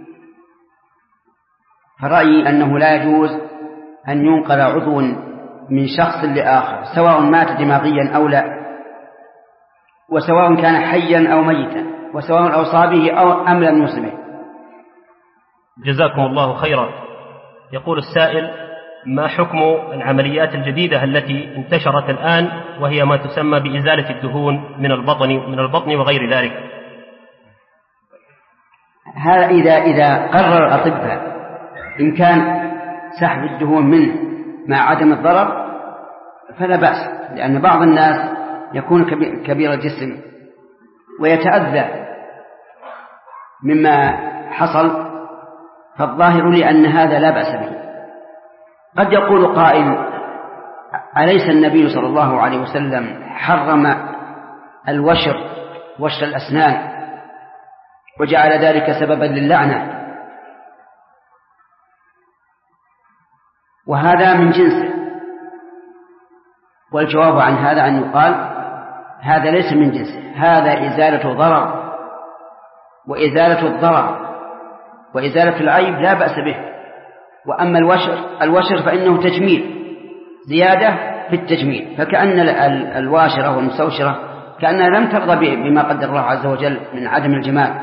فرأيي أنه لا يجوز أن ينقل عضو من شخص لآخر سواء مات دماغيا أو لا، وسواء كان حيا أو ميتا، وسواء أوصى به أو أم لم يوصى به. جزاكم الله خيرا. يقول السائل: ما حكم العمليات الجديدة التي انتشرت الآن وهي ما تسمى بإزالة الدهون من البطن من البطن وغير ذلك؟ هذا إذا إذا قرر الأطباء إن كان سحب الدهون منه مع عدم الضرر فلا بأس، لأن بعض الناس يكون كبير الجسم ويتأذى مما حصل، فالظاهر لي أن هذا لا بأس به. قد يقول قائل: أليس النبي صلى الله عليه وسلم حرم الوشر وشر الأسنان وجعل ذلك سببا للعنة، وهذا من جنسه؟ والجواب عن هذا أن يقال هذا ليس من جنسه، هذا إزالة ضرر، وإزالة الضرر وإزالة العيب لا بأس به. وأما الوشر الوشر فإنه تجميل، زيادة في التجميل، فكأن الواشرة والمستوشرة كأنها لم ترضى بما قدر الله عز وجل من عدم الجمال.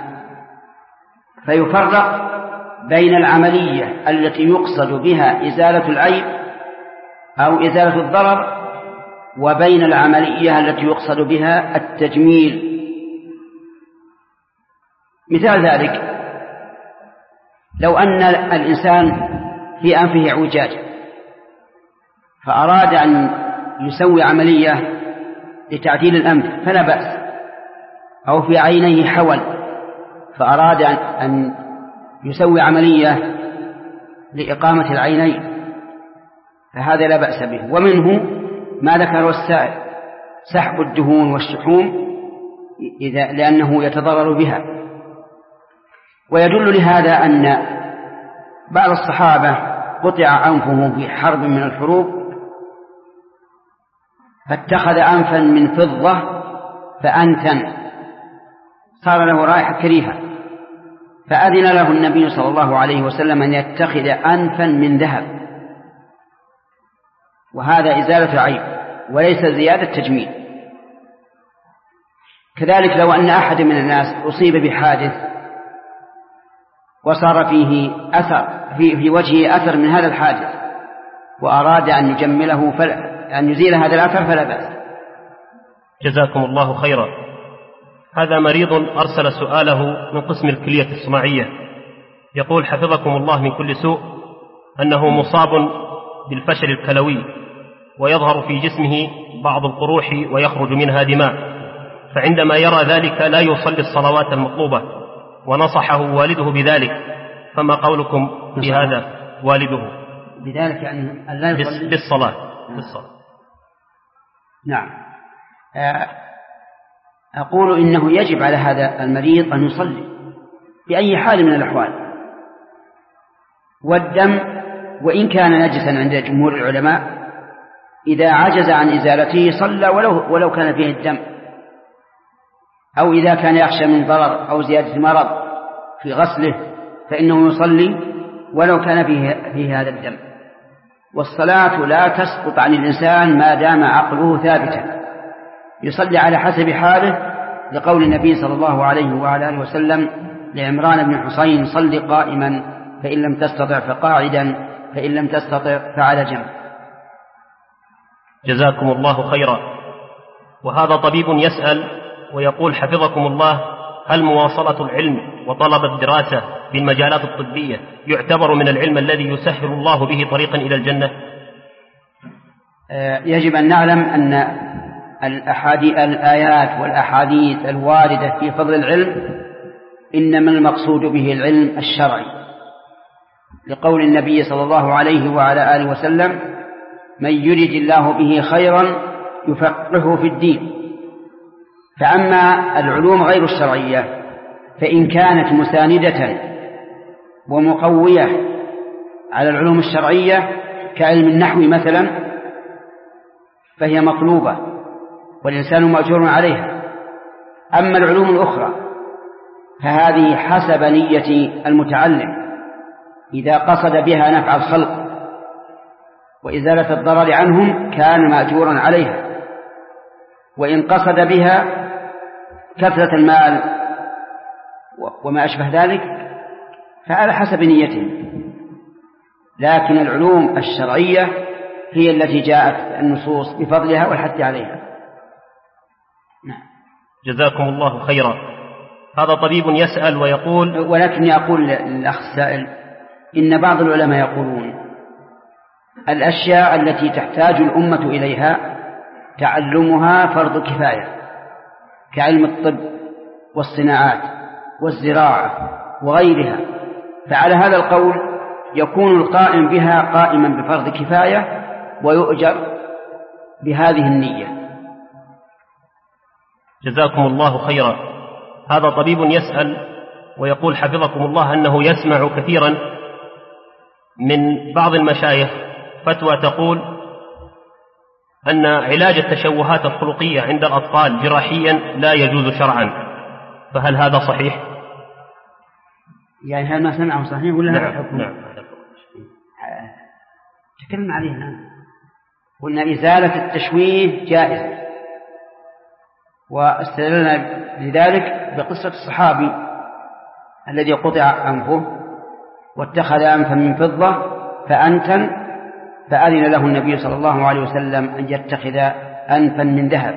فيفرق بين العملية التي يقصد بها إزالة العيب أو إزالة الضرر وبين العملية التي يقصد بها التجميل. مثال ذلك: لو أن الإنسان في أنفه اعوجاج فأراد أن يسوي عملية لتعديل الأنف فلا بأس، أو في عينيه حول فأراد أن يسوي عملية لإقامة العينين فهذا لا بأس به. ومنه ما ذكره السائل: سحب الدهون والشحوم إذا لأنه يتضرر بها. ويدل لهذا أن بعض الصحابة قطع أنفه في حرب من الحروب فاتخذ أنفا من فضة فأنتن صار له رائحة كريهة، فأذن له النبي صلى الله عليه وسلم أن يتخذ أنفا من ذهب، وهذا إزالة عيب وليس زيادة تجميل. كذلك لو أن أحد من الناس أصيب بحادث وصار فيه أثر في, في وجهه أثر من هذا الحادث وأراد أن يجمله فلا أن يزيل هذا الأثر فلا بأس. جزاكم الله خيرا. هذا مريض أرسل سؤاله من قسم الكلية الصناعية، يقول: حفظكم الله من كل سوء، أنه مصاب بالفشل الكلوي ويظهر في جسمه بعض القروح ويخرج منها دماء، فعندما يرى ذلك لا يصلي الصلوات المطلوبة، ونصحه والده بذلك، فما قولكم بهذا؟ والده بذلك يعني لا يصلي بالصلاة بالصلاة. نعم، أقول إنه يجب على هذا المريض أن يصلي بأي حال من الأحوال، والدم وإن كان نجسا عند جمهور العلماء إذا عجز عن إزالته صلى ولو, ولو كان فيه الدم، أو إذا كان يخشى من ضرر أو زيادة مرض في غسله فإنه يصلي ولو كان فيه, فيه هذا الدم. والصلاة لا تسقط عن الإنسان ما دام عقله ثابتا، يصلي على حسب حاله، لقول النبي صلى الله عليه وعلى آله وسلم لعمران بن حسين: صل قائما فإن لم تستطع فقاعدا فإن لم تستطع فعلى جنب. جزاكم الله خيرا. وهذا طبيب يسأل ويقول: حفظكم الله، هل مواصلة العلم وطلب الدراسة بالمجالات الطبية يعتبر من العلم الذي يسهل الله به طريقا إلى الجنة؟ يجب أن نعلم أن الأحاديث الآيات والأحاديث الواردة في فضل العلم إنما المقصود به العلم الشرعي، لقول النبي صلى الله عليه وعلى آله وسلم: من يرد الله به خيرا يفقهه في الدين. فأما العلوم غير الشرعية فإن كانت مساندة ومقوية على العلوم الشرعية كعلم النحو مثلا فهي مطلوبة والإنسان مأجور عليها. أما العلوم الأخرى فهذه حسب نية المتعلم، إذا قصد بها نفع الخلق وإزالة الضرر عنهم كان مأجورا عليها، وإن قصد بها كثرة المال وما أشبه ذلك فعلى حسب نيته. لكن العلوم الشرعية هي التي جاءت النصوص بفضلها والحث عليها. نعم. جزاكم الله خيرا. هذا طبيب يسأل ويقول، ولكن أقول للأخ السائل إن بعض العلماء يقولون الأشياء التي تحتاج الأمة إليها تعلمها فرض كفاية كعلم الطب والصناعات والزراعة وغيرها، فعلى هذا القول يكون القائم بها قائما بفرض كفاية ويؤجر بهذه النية. جزاكم الله خيرا. هذا طبيب يسأل ويقول حفظكم الله أنه يسمع كثيرا من بعض المشايخ فتوى تقول أن علاج التشوهات الخلقية عند الأطفال جراحيا لا يجوز شرعا، فهل هذا صحيح؟ يعني هل ما سمعه صحيح ولا نعم. هذا الحكم؟ نعم. تكلم عليه الآن. قلنا إزالة التشويه جائزة، واستدلنا لذلك بقصة الصحابي الذي قطع أنفه واتخذ أنفا من فضة فأنتن، فأذن له النبي صلى الله عليه وسلم أن يتخذ أنفا من ذهب.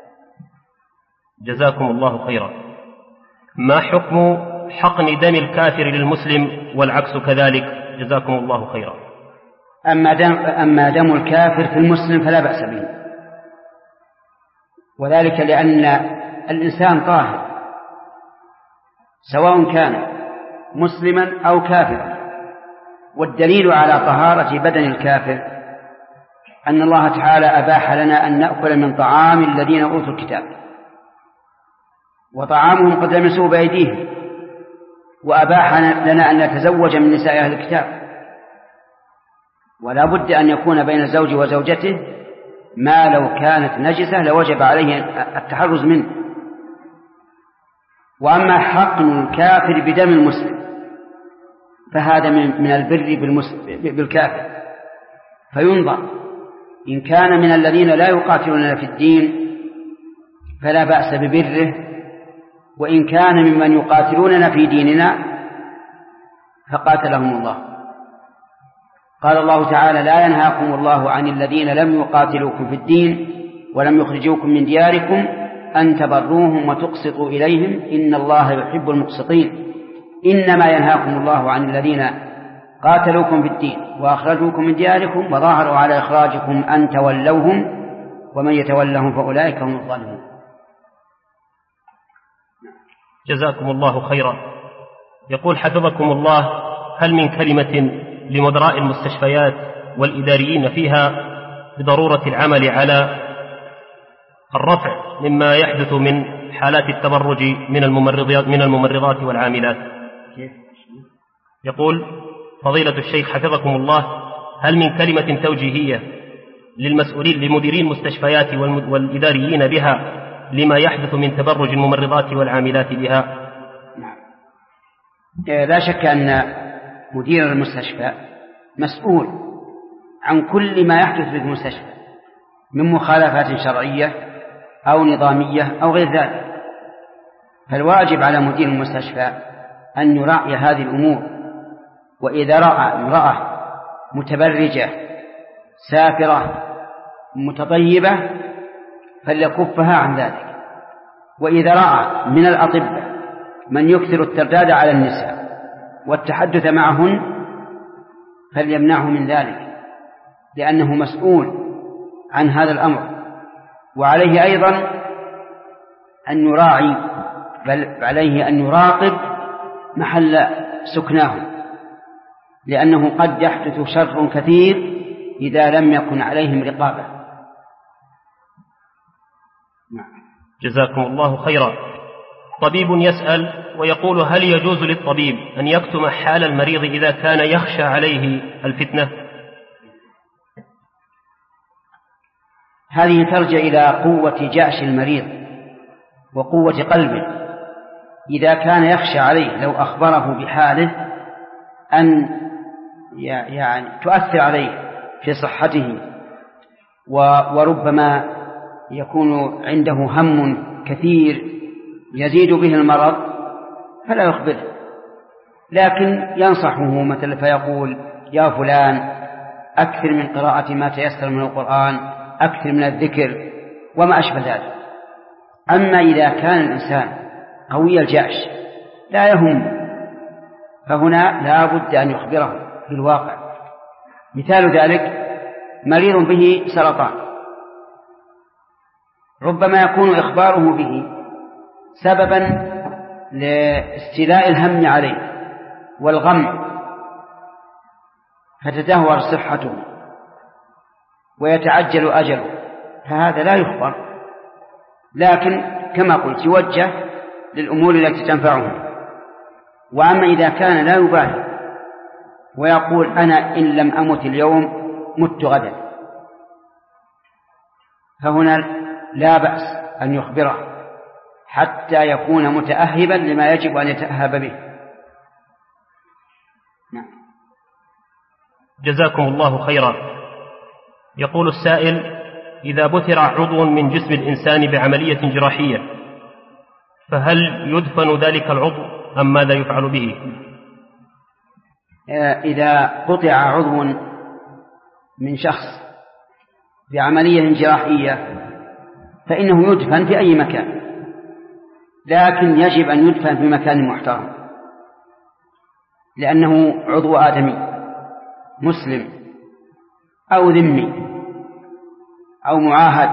جزاكم الله خيرا. ما حكم حقن دم الكافر للمسلم والعكس كذلك؟ جزاكم الله خيرا. أما دم, أما دم الكافر في المسلم فلا بأس به، وذلك لأن الإنسان طاهر سواء كان مسلما أو كافرا، والدليل على طهارة بدن الكافر أن الله تعالى أباح لنا أن نأكل من طعام الذين أوتوا الكتاب، وطعامهم قد لمسوه بأيديهم، وأباح لنا أن نتزوج من نساء أهل الكتاب، ولا بد أن يكون بين الزوج وزوجته ما لو كانت نجسة لوجب عليه التحرز منه. وأما حقن الكافر بدم المسلم فهذا من البر بالكافر، فينظر إن كان من الذين لا يقاتلون في الدين فلا بأس ببره، وإن كان ممن يقاتلوننا في ديننا فقاتلهم الله. قال الله تعالى: لا ينهاكم الله عن الذين لم يقاتلوكم في الدين ولم يخرجوكم من دياركم أن تبروهم وتقسطوا إليهم إن الله يحب المقسطين. إنما ينهاكم الله عن الذين قاتلوكم في الدين وأخرجوكم من دياركم وظاهروا على إخراجكم أن تولوهم ومن يتولهم فأولئك هم الظالمون. جزاكم الله خيرا. يقول حفظكم الله: هل من كلمة لمدراء المستشفيات والإداريين فيها بضرورة العمل على الرفع مما يحدث من حالات التبرج من الممرضات من الممرضات والعاملات؟ يقول فضيلة الشيخ حفظكم الله: هل من كلمة توجيهية للمسؤولين لمديرين المستشفيات والإداريين بها لما يحدث من تبرج الممرضات والعاملات بها؟ لا شك أن مدير المستشفى مسؤول عن كل ما يحدث في المستشفى من مخالفات شرعية أو نظامية أو غير ذلك، فالواجب على مدير المستشفى أن يراعي هذه الأمور، وإذا رأى امرأة متبرجة سافرة متطيبة فليكفها عن ذلك، وإذا رأى من الأطباء من يكثر الترداد على النساء والتحدث معهن فليمنعه من ذلك، لأنه مسؤول عن هذا الأمر، وعليه أيضا أن يراعي، بل عليه أن يراقب محل سكناه، لأنه قد يحدث شر كثير إذا لم يكن عليهم رقابة. جزاكم الله خيرا. طبيب يسأل ويقول: هل يجوز للطبيب أن يكتم حال المريض إذا كان يخشى عليه الفتنة؟ هذه ترجع إلى قوة جأش المريض وقوة قلبه. إذا كان يخشى عليه لو أخبره بحاله أن يعني تؤثر عليه في صحته، وربما يكون عنده هم كثير يزيد به المرض، فلا يخبره، لكن ينصحه مثلا فيقول: يا فلان أكثر من قراءة ما تيسر من القرآن، أكثر من الذكر، وما أشبه ذلك. أما إذا كان الإنسان قوي الجأش لا يهم، فهنا لا بد أن يخبره بالواقع. مثال ذلك مريض به سرطان، ربما يكون إخباره به سببا لاستيلاء الهم عليه والغم، فتدهور صحته ويتعجل أجله، فهذا لا يخبر، لكن كما قلت يوجه للأمور التي تنفعه. وأما إذا كان لا يبالي ويقول: أنا إن لم أمت اليوم مت غدا، فهنا لا بأس أن يخبره حتى يكون متأهبا لما يجب أن يتأهب به. نعم. جزاكم الله خيرا. يقول السائل: إذا بتر عضو من جسم الإنسان بعملية جراحية فهل يدفن ذلك العضو أم ماذا يفعل به؟ إذا قطع عضو من شخص بعملية جراحية فإنه يدفن في أي مكان، لكن يجب أن يدفن في مكان محترم، لأنه عضو آدمي مسلم أو ذمي أو معاهد،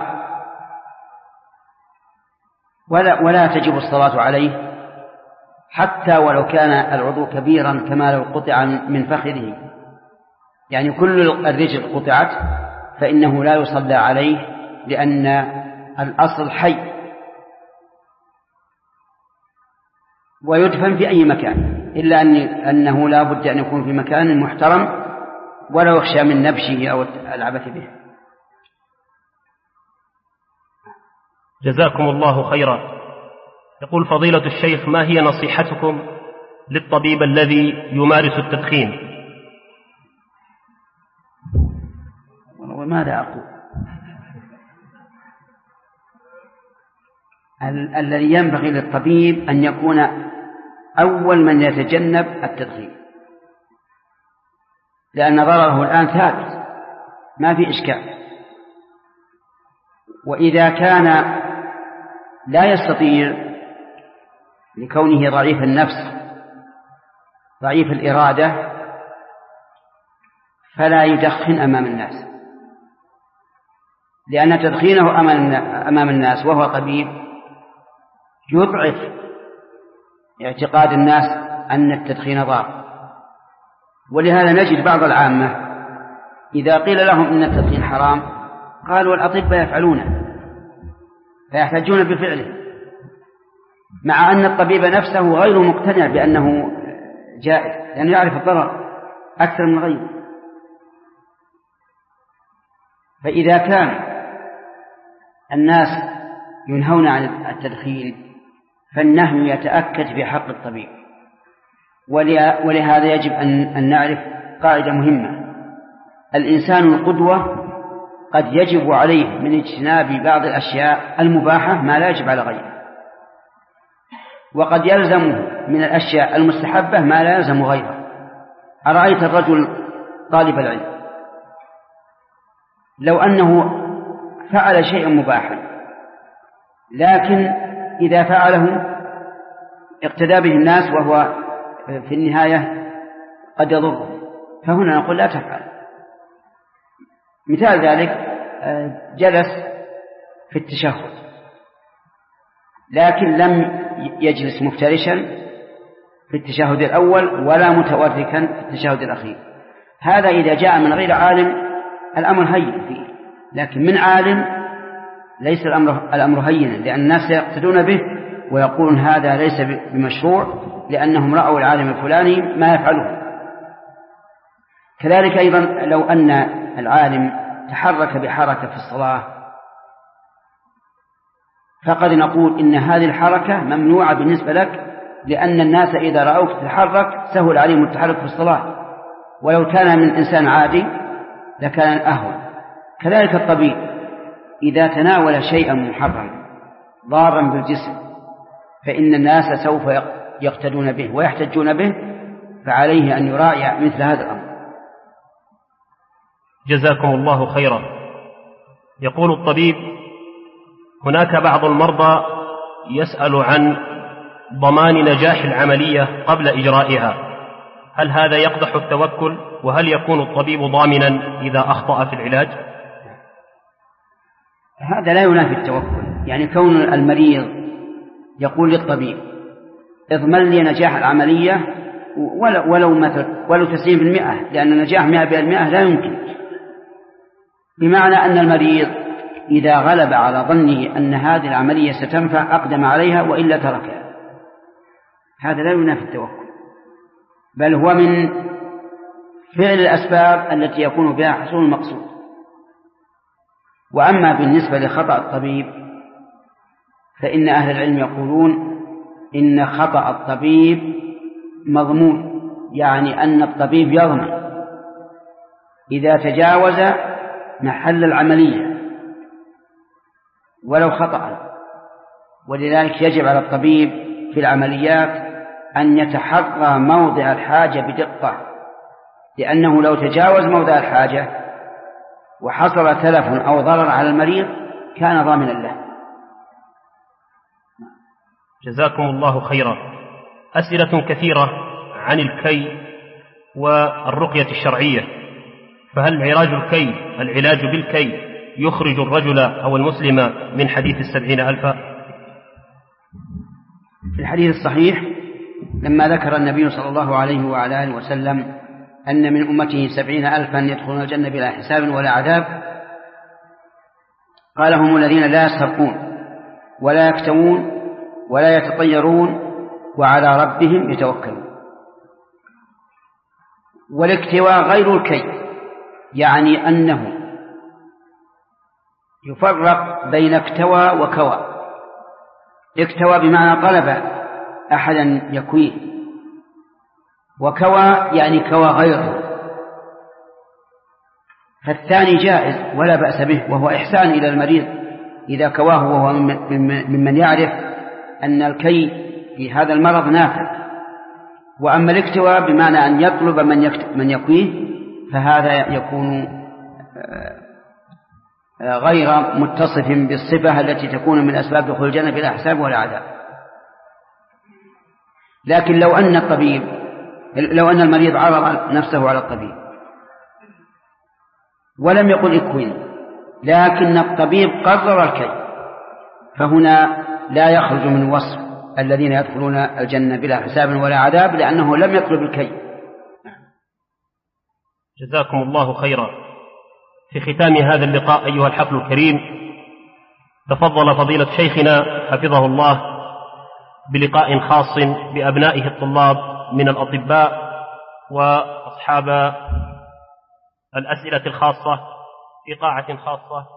ولا, ولا تجب الصلاة عليه حتى ولو كان العضو كبيرا كما لو قطع من فخذه، يعني كل الرجل قطعت فإنه لا يصلى عليه، لأن الأصل حي، ويدفن في أي مكان، إلا أن أنه لا بد أن يكون في مكان محترم ولا يخشى من نبشه أو العبث به. جزاكم الله خيرا. يقول فضيلة الشيخ: ما هي نصيحتكم للطبيب الذي يمارس التدخين؟ وماذا أقول؟ ال- الذي ينبغي للطبيب أن يكون أول من يتجنب التدخين، لأن ضرره الآن ثابت ما في إشكال. وإذا كان لا يستطيع لكونه ضعيف النفس ضعيف الإرادة فلا يدخن أمام الناس، لأن تدخينه أمام الناس وهو طبيب يضعف اعتقاد الناس أن التدخين ضار. ولهذا نجد بعض العامة إذا قيل لهم إن التدخين حرام قالوا الأطباء يفعلونه فيحتجون بفعله، مع أن الطبيب نفسه غير مقتنع بأنه جائز، لأنه يعرف الضرر أكثر من غيره. فإذا كان الناس ينهون عن التدخين فالنهي يتأكد في حق الطبيب. ولهذا يجب أن نعرف قاعدة مهمة: الإنسان القدوة قد يجب عليه من اجتناب بعض الأشياء المباحة ما لا يجب على غيره، وقد يلزمه من الأشياء المستحبة ما لا يلزم غيره. أرأيت الرجل طالب العلم لو أنه فعل شيئا مباحا لكن إذا فعله اقتدى به الناس وهو في النهاية قد يضره، فهنا نقول لا تفعل. مثال ذلك جلس في التشهد، لكن لم يجلس مفترشا في التشهد الأول ولا متوركا في التشهد الأخير. هذا إذا جاء من غير عالم الأمر هين فيه، لكن من عالم ليس الأمر, الأمر هينا، لأن الناس يقتدون به ويقولون هذا ليس بمشروع لأنهم رأوا العالم الفلاني ما يفعله. كذلك أيضا لو أن العالم تحرك بحركة في الصلاة فقد نقول إن هذه الحركة ممنوعة بالنسبة لك، لأن الناس إذا رأوك تتحرك سهل عليهم التحرك في الصلاة، ولو كان من إنسان عادي لكان أهون. كذلك الطبيب إذا تناول شيئا محرما ضارا بالجسم فإن الناس سوف يقتدون به ويحتجون به، فعليه أن يراعي مثل هذا الأمر. جزاكم الله خيرا. يقول الطبيب: هناك بعض المرضى يسأل عن ضمان نجاح العملية قبل إجرائها، هل هذا يقدح التوكل؟ وهل يكون الطبيب ضامنا إذا أخطأ في العلاج؟ هذا لا ينافي التوكل، يعني كون المريض يقول للطبيب اضمن لي نجاح العملية ولو مثل ولو تسعين بالمئة، لأن النجاح مئة بالمئة لا يمكن، بمعنى أن المريض إذا غلب على ظنه أن هذه العملية ستنفع أقدم عليها وإلا تركها. هذا لا ينافي التوكل، بل هو من فعل الأسباب التي يكون بها حصول المقصود. وأما بالنسبة لخطأ الطبيب فإن أهل العلم يقولون إن خطأ الطبيب مضمون، يعني أن الطبيب يضمن إذا تجاوز محل العملية ولو خطأ. ولذلك يجب على الطبيب في العمليات أن يتحرى موضع الحاجة بدقة، لأنه لو تجاوز موضع الحاجة وحصل تلف أو ضرر على المريض كان ضامنا له. جزاكم الله خيرا. أسئلة كثيرة عن الكي والرقية الشرعية، فهل علاج الكي العلاج بالكي يخرج الرجل أو المسلم من حديث السبعين ألفا؟ في الحديث الصحيح لما ذكر النبي صلى الله عليه وعلى آله وسلم أن من أمته سبعين ألفا يدخلون الجنة بلا حساب ولا عذاب، قال هم الذين لا يسرقون ولا يكتوون ولا يتطيرون وعلى ربهم يتوكلون. والاكتواء غير الكي، يعني أنه يفرق بين اكتوى وكوى. اكتوى بمعنى طلب أحدا يكويه، وكوى يعني كوى غيره، فالثاني جائز ولا بأس به، وهو إحسان إلى المريض إذا كواه وهو ممن يعرف أن الكي في هذا المرض نافع. وأما الاكتوى بمعنى أن يطلب من يكويه فهذا يكون غير متصف بالصفة التي تكون من أسباب دخول الجنة بلا حساب ولا عذاب. لكن لو أن الطبيب لو أن المريض عرض نفسه على الطبيب ولم يقل اكوين، لكن الطبيب قرر الكي، فهنا لا يخرج من وصف الذين يدخلون الجنة بلا حساب ولا عذاب، لأنه لم يطلب الكي. جزاكم الله خيرا. في ختام هذا اللقاء أيها الحفل الكريم، تفضل فضيلة شيخنا حفظه الله بلقاء خاص بأبنائه الطلاب من الأطباء وأصحاب الأسئلة الخاصة في قاعة خاصة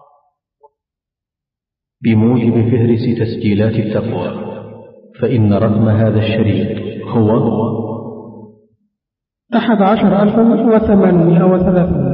بموجب فهرس تسجيلات التقوى، فإن رقم هذا الشريط هو أحد عشر ألفا وثمانمائة وثلاثون.